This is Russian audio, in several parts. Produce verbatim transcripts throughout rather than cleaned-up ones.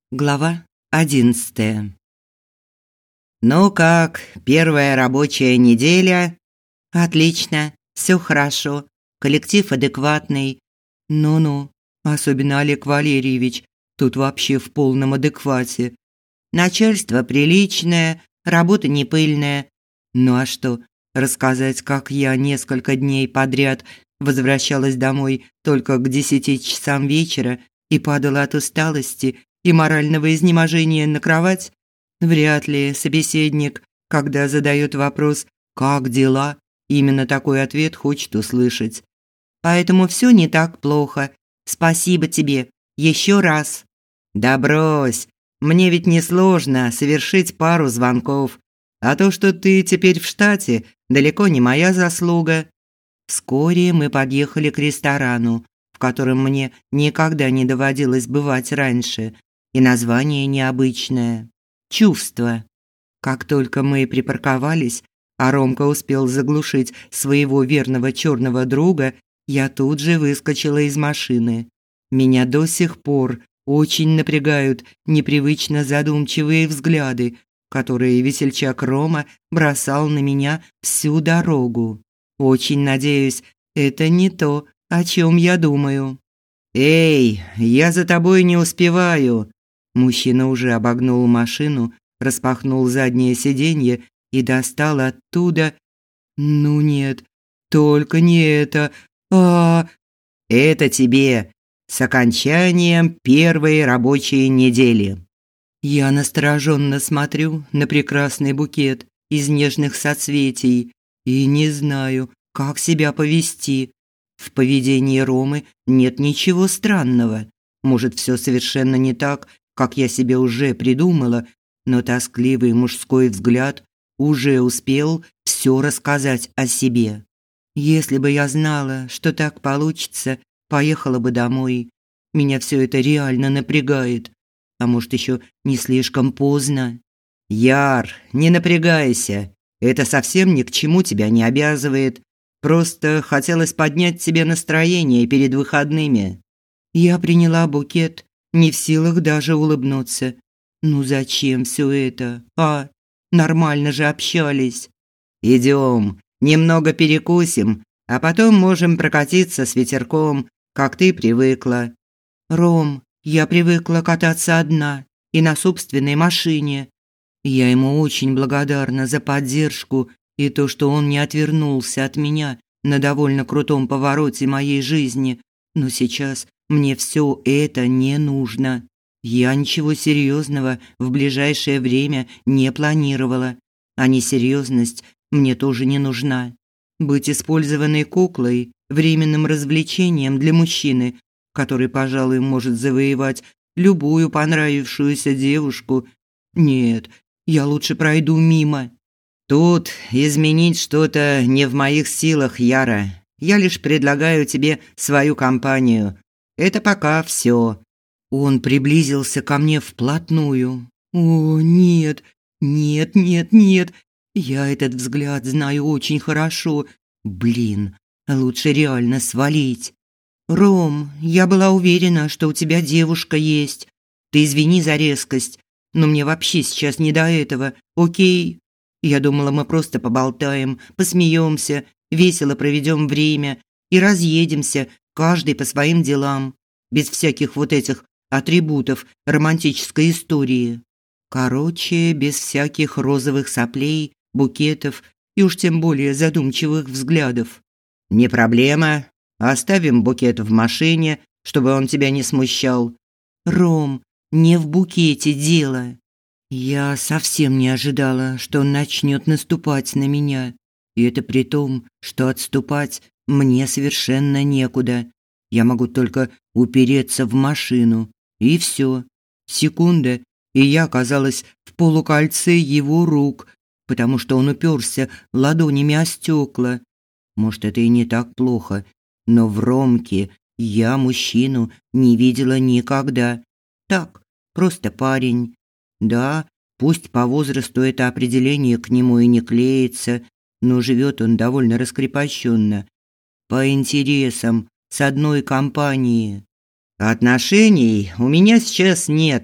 Глава одиннадцатая. «Ну как, первая рабочая неделя?» «Отлично, все хорошо, коллектив адекватный». «Ну-ну, особенно Олег Валерьевич, тут вообще в полном адеквате. Начальство приличное, работа не пыльная. Ну а что, рассказать, как я несколько дней подряд возвращалась домой только к десяти часам вечера и падала от усталости и морального изнеможения на кровать? Вряд ли собеседник, когда задает вопрос «как дела?», именно такой ответ хочет услышать. Поэтому все не так плохо. Спасибо тебе. Еще раз. Да брось. Мне ведь несложно совершить пару звонков. А то, что ты теперь в штате, далеко не моя заслуга. Вскоре мы подъехали к ресторану, в котором мне никогда не доводилось бывать раньше. И название необычное – «Чувство». Как только мы припарковались, а Ромка успел заглушить своего верного черного друга, я тут же выскочила из машины. Меня до сих пор очень напрягают непривычно задумчивые взгляды, которые весельчак Рома бросал на меня всю дорогу. Очень надеюсь, это не то, о чем я думаю. «Эй, я за тобой не успеваю!» Мужчина уже обогнул машину, распахнул заднее сиденье и достал оттуда... Ну нет, только не это. А, это тебе с окончанием первой рабочей недели. Я настороженно смотрю на прекрасный букет из нежных соцветий и не знаю, как себя повести. В поведении Ромы нет ничего странного. Может, все совершенно не так, как я себе уже придумала, но тоскливый мужской взгляд уже успел все рассказать о себе. Если бы я знала, что так получится, поехала бы домой. Меня все это реально напрягает. А может, еще не слишком поздно? Яр, не напрягайся. Это совсем ни к чему тебя не обязывает. Просто хотелось поднять тебе настроение перед выходными. Я приняла букет, не в силах даже улыбнуться. Ну зачем все это? А, нормально же общались. Идем, немного перекусим, а потом можем прокатиться с ветерком, как ты привыкла. Ром, я привыкла кататься одна и на собственной машине. Я ему очень благодарна за поддержку и то, что он не отвернулся от меня на довольно крутом повороте моей жизни. Но сейчас мне все это не нужно. Я ничего серьезного в ближайшее время не планировала, а несерьезность мне тоже не нужна. Быть использованной куклой – временным развлечением для мужчины, который, пожалуй, может завоевать любую понравившуюся девушку. Нет, я лучше пройду мимо. Тут изменить что-то не в моих силах, Яра. Я лишь предлагаю тебе свою компанию. Это пока все. Он приблизился ко мне вплотную. О, нет, нет, нет, нет. Я этот взгляд знаю очень хорошо. Блин, лучше реально свалить. Ром, я была уверена, что у тебя девушка есть. Ты извини за резкость, но мне вообще сейчас не до этого, окей? Я думала, мы просто поболтаем, посмеемся, весело проведем время и разъедемся, каждый по своим делам, без всяких вот этих атрибутов романтической истории. Короче, без всяких розовых соплей, букетов и уж тем более задумчивых взглядов. Не проблема. Оставим букет в машине, чтобы он тебя не смущал. Ром, не в букете дело. Я совсем не ожидала, что он начнет наступать на меня. И это при том, что отступать мне совершенно некуда. Я могу только упереться в машину. И все. Секунда, и я оказалась в полукольце его рук, потому что он уперся ладонями о стекла. Может, это и не так плохо, но в Ромке я мужчину не видела никогда. Так, просто парень. Да, пусть по возрасту это определение к нему и не клеится, но живет он довольно раскрепощенно. По интересам, с одной компанией. Отношений у меня сейчас нет.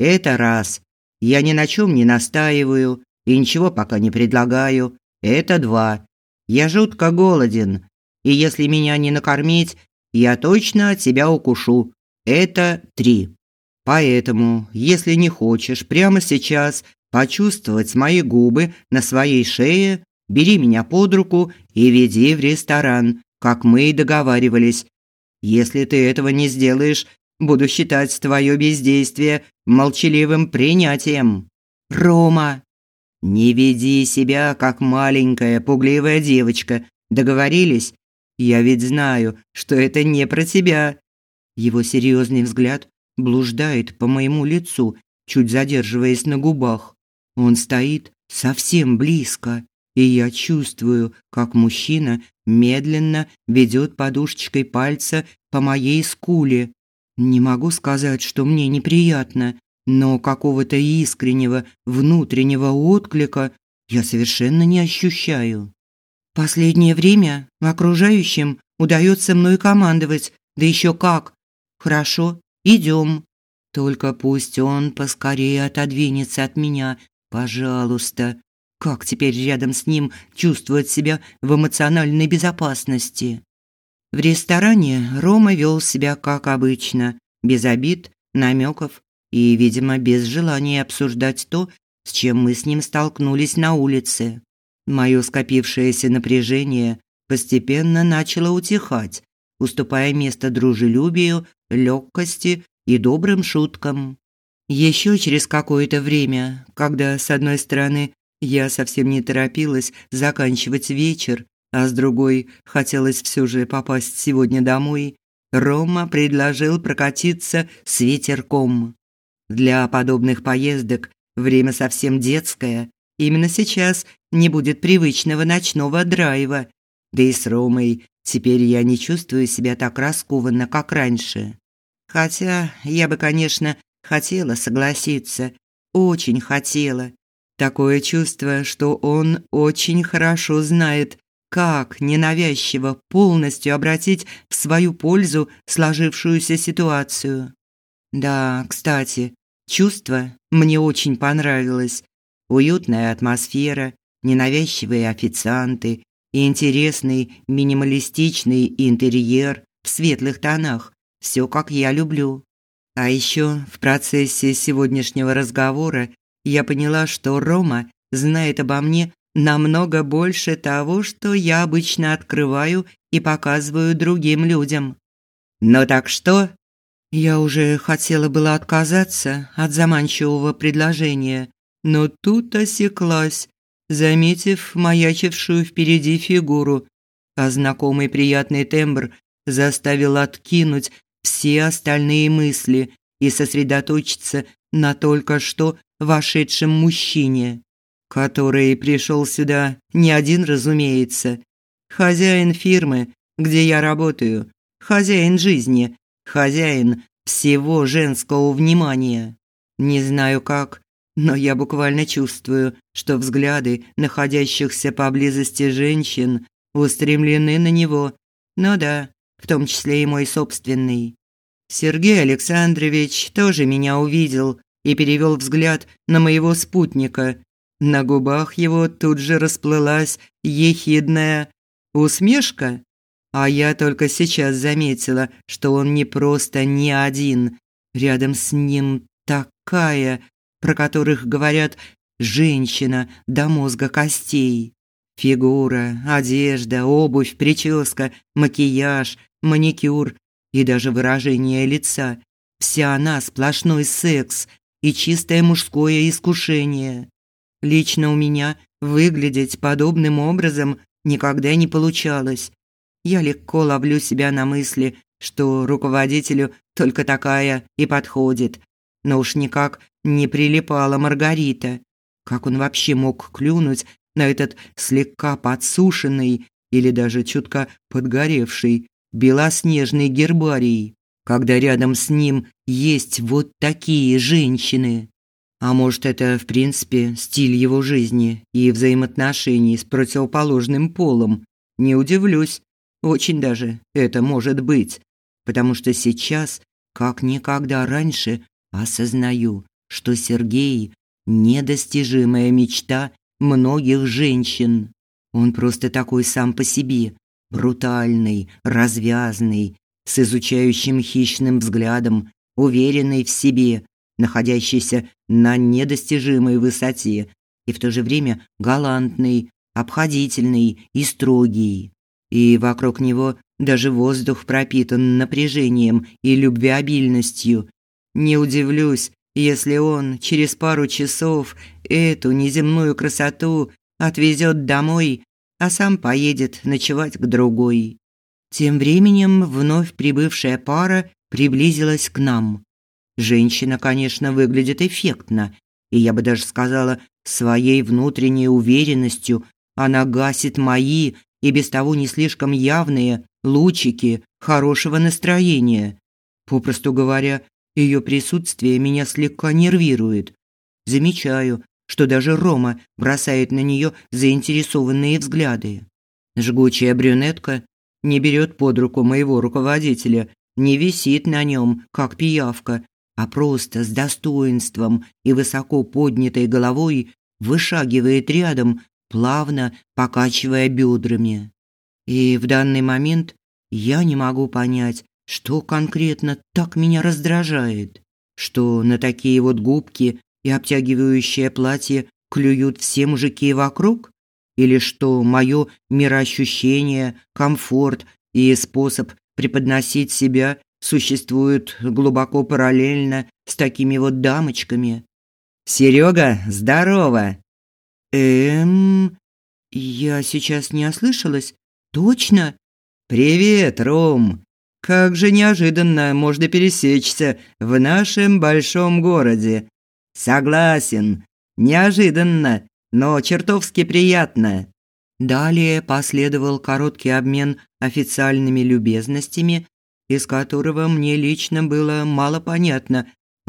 Это раз. Я ни на чем не настаиваю и ничего пока не предлагаю. Это два. Я жутко голоден, и если меня не накормить, я точно тебя укушу. Это три. Поэтому, если не хочешь прямо сейчас почувствовать мои губы на своей шее, бери меня под руку и веди в ресторан, как мы и договаривались. Если ты этого не сделаешь, буду считать твое бездействие молчаливым принятием. Рома, не веди себя как маленькая пугливая девочка. Договорились? Я ведь знаю, что это не про тебя. Его серьезный взгляд блуждает по моему лицу, чуть задерживаясь на губах. Он стоит совсем близко, и я чувствую, как мужчина медленно ведет подушечкой пальца по моей скуле. Не могу сказать, что мне неприятно, но какого-то искреннего внутреннего отклика я совершенно не ощущаю. Последнее время окружающим удается мной командовать, да еще как. Хорошо, идем. Только пусть он поскорее отодвинется от меня, пожалуйста. Как теперь рядом с ним чувствовать себя в эмоциональной безопасности? В ресторане Рома вел себя как обычно, без обид, намеков и, видимо, без желания обсуждать то, с чем мы с ним столкнулись на улице. Мое скопившееся напряжение постепенно начало утихать, уступая место дружелюбию, легкости и добрым шуткам. Еще через какое-то время, когда, с одной стороны, я совсем не торопилась заканчивать вечер, а с другой хотелось все же попасть сегодня домой, Рома предложил прокатиться с ветерком. Для подобных поездок время совсем детское. Именно сейчас не будет привычного ночного драйва. Да и с Ромой теперь я не чувствую себя так раскованно, как раньше. Хотя я бы, конечно, хотела согласиться. Очень хотела. Такое чувство, что он очень хорошо знает, как ненавязчиво полностью обратить в свою пользу сложившуюся ситуацию. Да, кстати, чувство мне очень понравилось. Уютная атмосфера, ненавязчивые официанты и интересный минималистичный интерьер в светлых тонах. Все, как я люблю. А еще в процессе сегодняшнего разговора я поняла, что Рома знает обо мне намного больше того, что я обычно открываю и показываю другим людям. Ну так что? Я уже хотела было отказаться от заманчивого предложения, но тут осеклась, заметив маячившую впереди фигуру, а знакомый приятный тембр заставил откинуть все остальные мысли и сосредоточиться на только что вошедшем мужчине, который пришел сюда не один, разумеется. Хозяин фирмы, где я работаю, хозяин жизни, хозяин всего женского внимания. Не знаю как, но я буквально чувствую, что взгляды находящихся поблизости женщин устремлены на него. Ну да, в том числе и мой собственный. Сергей Александрович тоже меня увидел и перевел взгляд на моего спутника. На губах его тут же расплылась ехидная усмешка, а я только сейчас заметила, что он не просто не один. Рядом с ним такая, про которых говорят, женщина до мозга костей. Фигура, одежда, обувь, прическа, макияж, маникюр и даже выражение лица. Вся она сплошной секс и чистое мужское искушение. Лично у меня выглядеть подобным образом никогда не получалось. Я легко ловлю себя на мысли, что руководителю только такая и подходит. Но уж никак не прилипала Маргарита. Как он вообще мог клюнуть на этот слегка подсушенный или даже чутка подгоревший белоснежный гербарий, когда рядом с ним есть вот такие женщины? А может, это, в принципе, стиль его жизни и взаимоотношений с противоположным полом? Не удивлюсь. Очень даже это может быть. Потому что сейчас, как никогда раньше, осознаю, что Сергей – недостижимая мечта многих женщин. Он просто такой сам по себе, брутальный, развязный, с изучающим хищным взглядом, уверенный в себе, находящийся на недостижимой высоте и в то же время галантный, обходительный и строгий. И вокруг него даже воздух пропитан напряжением и любвеобильностью. Не удивлюсь, если он через пару часов эту неземную красоту отвезет домой, а сам поедет ночевать к другой. Тем временем вновь прибывшая пара приблизилась к нам. Женщина, конечно, выглядит эффектно, и я бы даже сказала, своей внутренней уверенностью она гасит мои и без того не слишком явные лучики хорошего настроения. Попросту говоря, ее присутствие меня слегка нервирует. Замечаю, что даже Рома бросает на нее заинтересованные взгляды. Жгучая брюнетка не берет под руку моего руководителя, не висит на нем, как пиявка, а просто с достоинством и высоко поднятой головой вышагивает рядом, плавно покачивая бедрами. И в данный момент я не могу понять, что конкретно так меня раздражает, что на такие вот губки и обтягивающее платье клюют все мужики вокруг, или что мое мироощущение, комфорт и способ преподносить себя существуют глубоко параллельно с такими вот дамочками. Серега, здорово. Эм, я сейчас не ослышалась. Точно? Привет, Ром. Как же неожиданно можно пересечься в нашем большом городе. Согласен. Неожиданно, но чертовски приятно. Далее последовал короткий обмен официальными любезностями, из которого мне лично было мало понятно,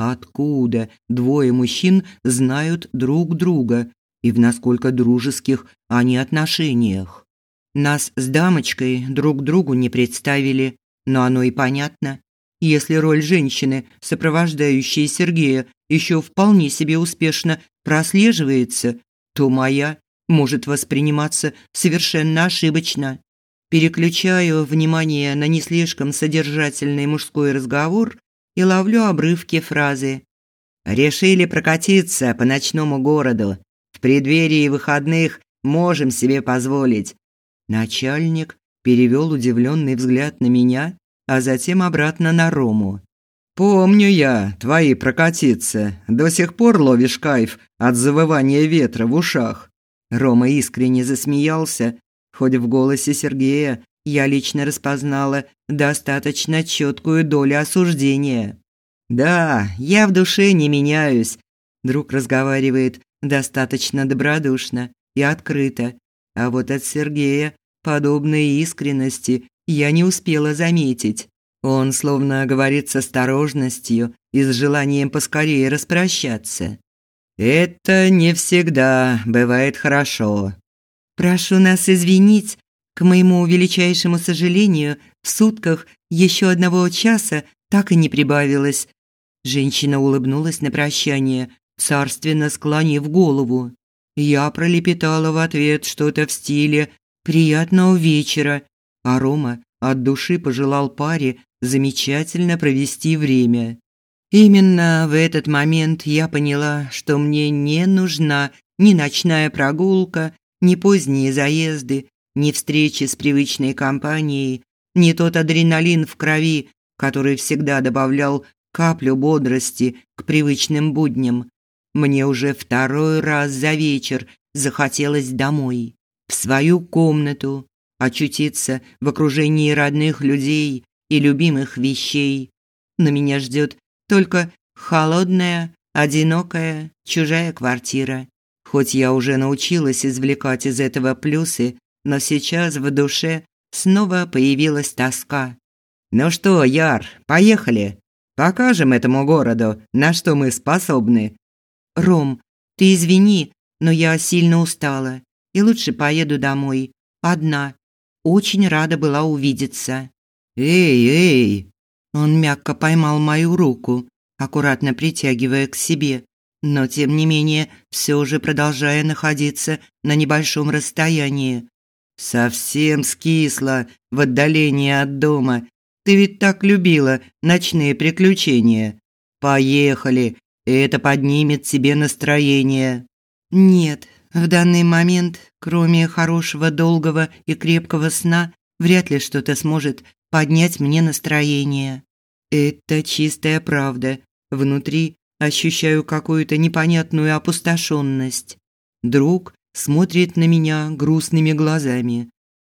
откуда двое мужчин знают друг друга и в насколько дружеских они отношениях. Нас с дамочкой друг другу не представили, но оно и понятно. Если роль женщины, сопровождающей Сергея, еще вполне себе успешно прослеживается, то моя может восприниматься совершенно ошибочно. Переключаю внимание на не слишком содержательный мужской разговор и ловлю обрывки фразы. «Решили прокатиться по ночному городу. В преддверии выходных можем себе позволить». Начальник перевел удивленный взгляд на меня, а затем обратно на Рому. «Помню я твои прокатиться. До сих пор ловишь кайф от завывания ветра в ушах». Рома искренне засмеялся, хоть в голосе Сергея я лично распознала достаточно четкую долю осуждения. «Да, я в душе не меняюсь», – друг разговаривает достаточно добродушно и открыто, а вот от Сергея подобной искренности я не успела заметить. Он словно говорит с осторожностью и с желанием поскорее распрощаться. «Это не всегда бывает хорошо». «Прошу нас извинить. К моему величайшему сожалению, в сутках еще одного часа так и не прибавилось». Женщина улыбнулась на прощание, царственно склонив голову. Я пролепетала в ответ что-то в стиле «приятного вечера», а Рома от души пожелал паре замечательно провести время. Именно в этот момент я поняла, что мне не нужна ни ночная прогулка, ни поздние заезды, ни встречи с привычной компанией, ни тот адреналин в крови, который всегда добавлял каплю бодрости к привычным будням. Мне уже второй раз за вечер захотелось домой, в свою комнату, очутиться в окружении родных людей и любимых вещей. Но меня ждет только холодная, одинокая, чужая квартира. Хоть я уже научилась извлекать из этого плюсы, но сейчас в душе снова появилась тоска. «Ну что, Яр, поехали? Покажем этому городу, на что мы способны». «Ром, ты извини, но я сильно устала и лучше поеду домой, одна. Очень рада была увидеться». «Эй, эй!» Он мягко поймал мою руку, аккуратно притягивая к себе, но тем не менее все же продолжая находиться на небольшом расстоянии. Совсем скисла в отдалении от дома. Ты ведь так любила ночные приключения. Поехали, это поднимет тебе настроение. Нет, в данный момент, кроме хорошего, долгого и крепкого сна, вряд ли что-то сможет поднять мне настроение. Это чистая правда. Внутри ощущаю какую-то непонятную опустошенность. Друг смотрит на меня грустными глазами.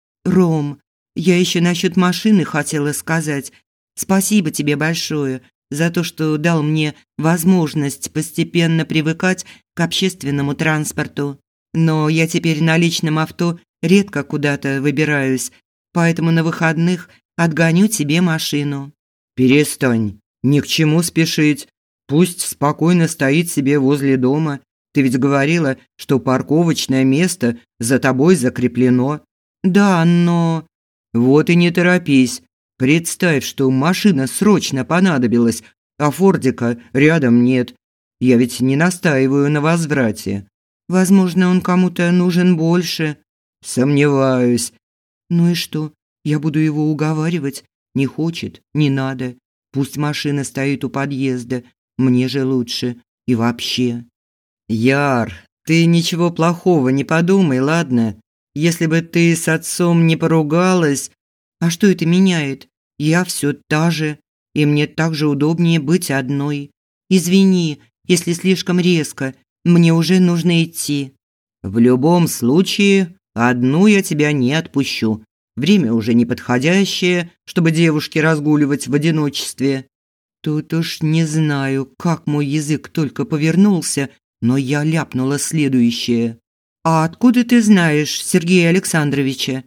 «Ром, я еще насчет машины хотела сказать. Спасибо тебе большое за то, что дал мне возможность постепенно привыкать к общественному транспорту. Но я теперь на личном авто редко куда-то выбираюсь, поэтому на выходных отгоню тебе машину». «Перестань, ни к чему спешить. Пусть спокойно стоит себе возле дома. Ты ведь говорила, что парковочное место за тобой закреплено». «Да, но...» «Вот и не торопись. Представь, что машина срочно понадобилась, а фордика рядом нет. Я ведь не настаиваю на возврате». «Возможно, он кому-то нужен больше». «Сомневаюсь». «Ну и что? Я буду его уговаривать? Не хочет, не надо. Пусть машина стоит у подъезда. Мне же лучше. И вообще». «Яр, ты ничего плохого не подумай, ладно? Если бы ты с отцом не поругалась...» «А что это меняет? Я все та же, и мне так же удобнее быть одной. Извини, если слишком резко. Мне уже нужно идти». «В любом случае, одну я тебя не отпущу. Время уже неподходящее, чтобы девушке разгуливать в одиночестве». Тут уж не знаю, как мой язык только повернулся, но я ляпнула следующее. «А откуда ты знаешь Сергея Александровича?»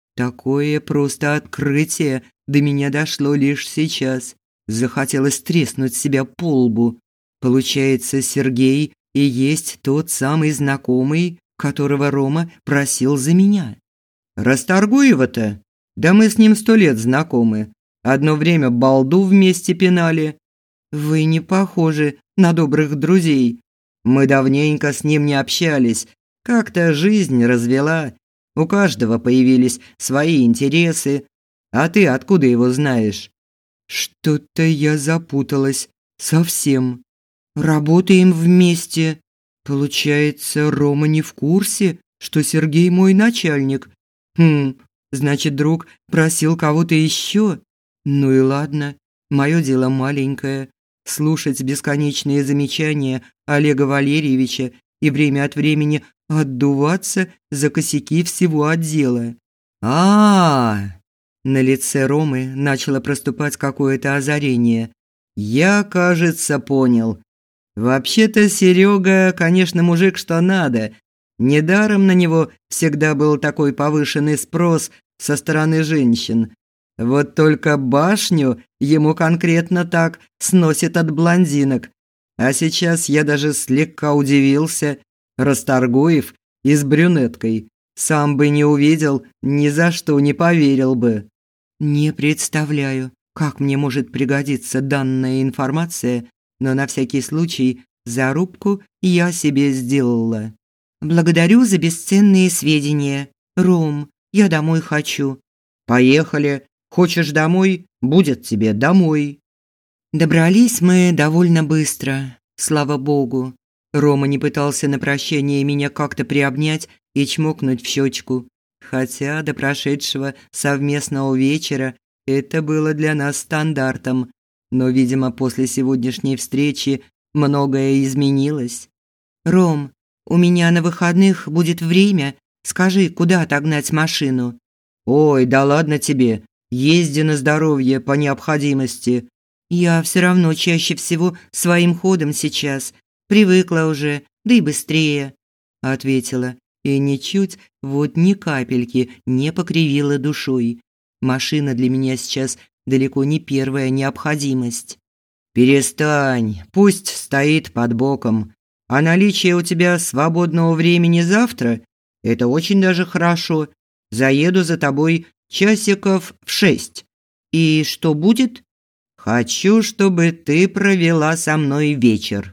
Такое просто открытие до меня дошло лишь сейчас. Захотелось треснуть себя по лбу. Получается, Сергей и есть тот самый знакомый, которого Рома просил за меня. «Расторгуева-то? Да мы с ним сто лет знакомы. Одно время балду вместе пинали». «Вы не похожи на добрых друзей». «Мы давненько с ним не общались. Как-то жизнь развела. У каждого появились свои интересы. А ты откуда его знаешь?» «Что-то я запуталась. Совсем. Работаем вместе. Получается, Рома не в курсе, что Сергей мой начальник. Хм, значит, друг просил кого-то еще? Ну и ладно, мое дело маленькое. Слушать бесконечные замечания Олега Валерьевича и время от времени отдуваться за косяки всего отдела. а, -а, -а На лице Ромы начало проступать какое-то озарение. «Я, кажется, понял. Вообще-то Серега, конечно, мужик что надо. Недаром на него всегда был такой повышенный спрос со стороны женщин. Вот только башню ему конкретно так сносит от блондинок. А сейчас я даже слегка удивился. Расторгуев и с брюнеткой. Сам бы не увидел, ни за что не поверил бы». Не представляю, как мне может пригодиться данная информация, но на всякий случай зарубку я себе сделала. «Благодарю за бесценные сведения. Ром, я домой хочу». «Поехали. Хочешь домой? Будет тебе домой». Добрались мы довольно быстро, слава богу. Рома не пытался на прощание меня как-то приобнять и чмокнуть в щечку, хотя до прошедшего совместного вечера это было для нас стандартом, но, видимо, после сегодняшней встречи многое изменилось. «Ром, у меня на выходных будет время. Скажи, куда отогнать машину?» «Ой, да ладно тебе. Езди на здоровье по необходимости». «Я все равно чаще всего своим ходом сейчас. Привыкла уже, да и быстрее», – ответила. И ничуть, вот ни капельки не покривила душой. Машина для меня сейчас далеко не первая необходимость. «Перестань, пусть стоит под боком. А наличие у тебя свободного времени завтра – это очень даже хорошо. Заеду за тобой часиков в шесть. И что будет? Хочу, чтобы ты провела со мной вечер».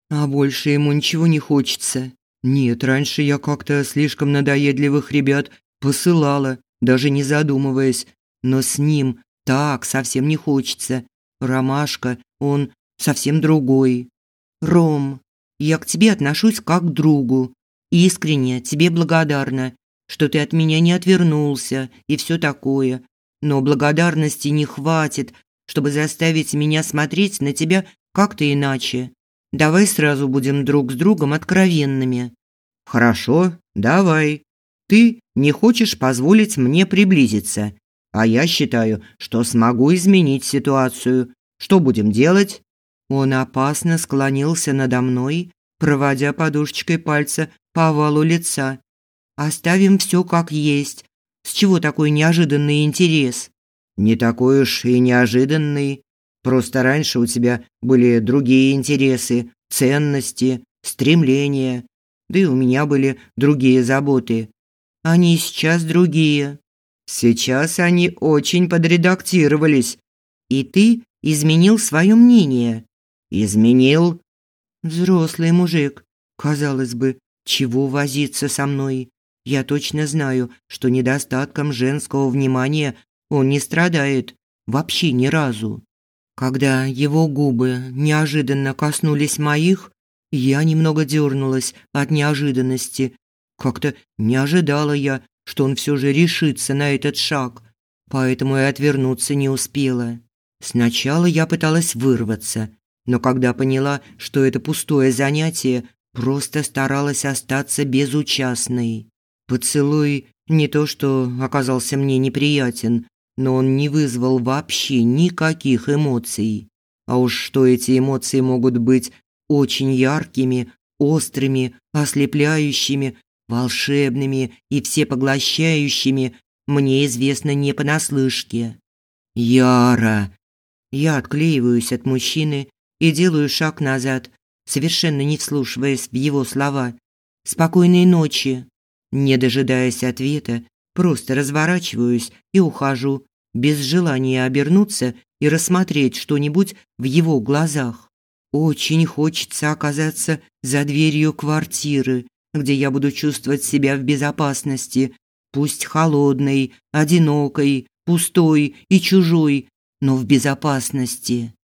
А больше ему ничего не хочется. Нет, раньше я как-то слишком надоедливых ребят посылала, даже не задумываясь. Но с ним так совсем не хочется. Ромашка, он совсем другой. Ром, я к тебе отношусь как к другу. Искренне тебе благодарна, что ты от меня не отвернулся и все такое. Но благодарности не хватит, чтобы заставить меня смотреть на тебя как-то иначе. Давай сразу будем друг с другом откровенными. Хорошо, давай. Ты не хочешь позволить мне приблизиться, а я считаю, что смогу изменить ситуацию. Что будем делать? Он опасно склонился надо мной, проводя подушечкой пальца по овалу лица. Оставим все как есть. С чего такой неожиданный интерес? Не такой уж и неожиданный. Просто раньше у тебя были другие интересы, ценности, стремления. Да и у меня были другие заботы. Они сейчас другие. Сейчас они очень подредактировались. И ты изменил свое мнение. Изменил? Взрослый мужик. Казалось бы, чего возиться со мной? Я точно знаю, что недостатком женского внимания он не страдает. Вообще ни разу. Когда его губы неожиданно коснулись моих, я немного дернулась от неожиданности. Как-то не ожидала я, что он все же решится на этот шаг, поэтому и отвернуться не успела. Сначала я пыталась вырваться, но когда поняла, что это пустое занятие, просто старалась остаться безучастной. Поцелуй не то что оказался мне неприятен, но он не вызвал вообще никаких эмоций. А уж что эти эмоции могут быть очень яркими, острыми, ослепляющими, волшебными и всепоглощающими, мне известно не понаслышке. Яра. Я отклеиваюсь от мужчины и делаю шаг назад, совершенно не вслушиваясь в его слова. Спокойной ночи. Не дожидаясь ответа, просто разворачиваюсь и ухожу, без желания обернуться и рассмотреть что-нибудь в его глазах. Очень хочется оказаться за дверью квартиры, где я буду чувствовать себя в безопасности, пусть холодной, одинокой, пустой и чужой, но в безопасности.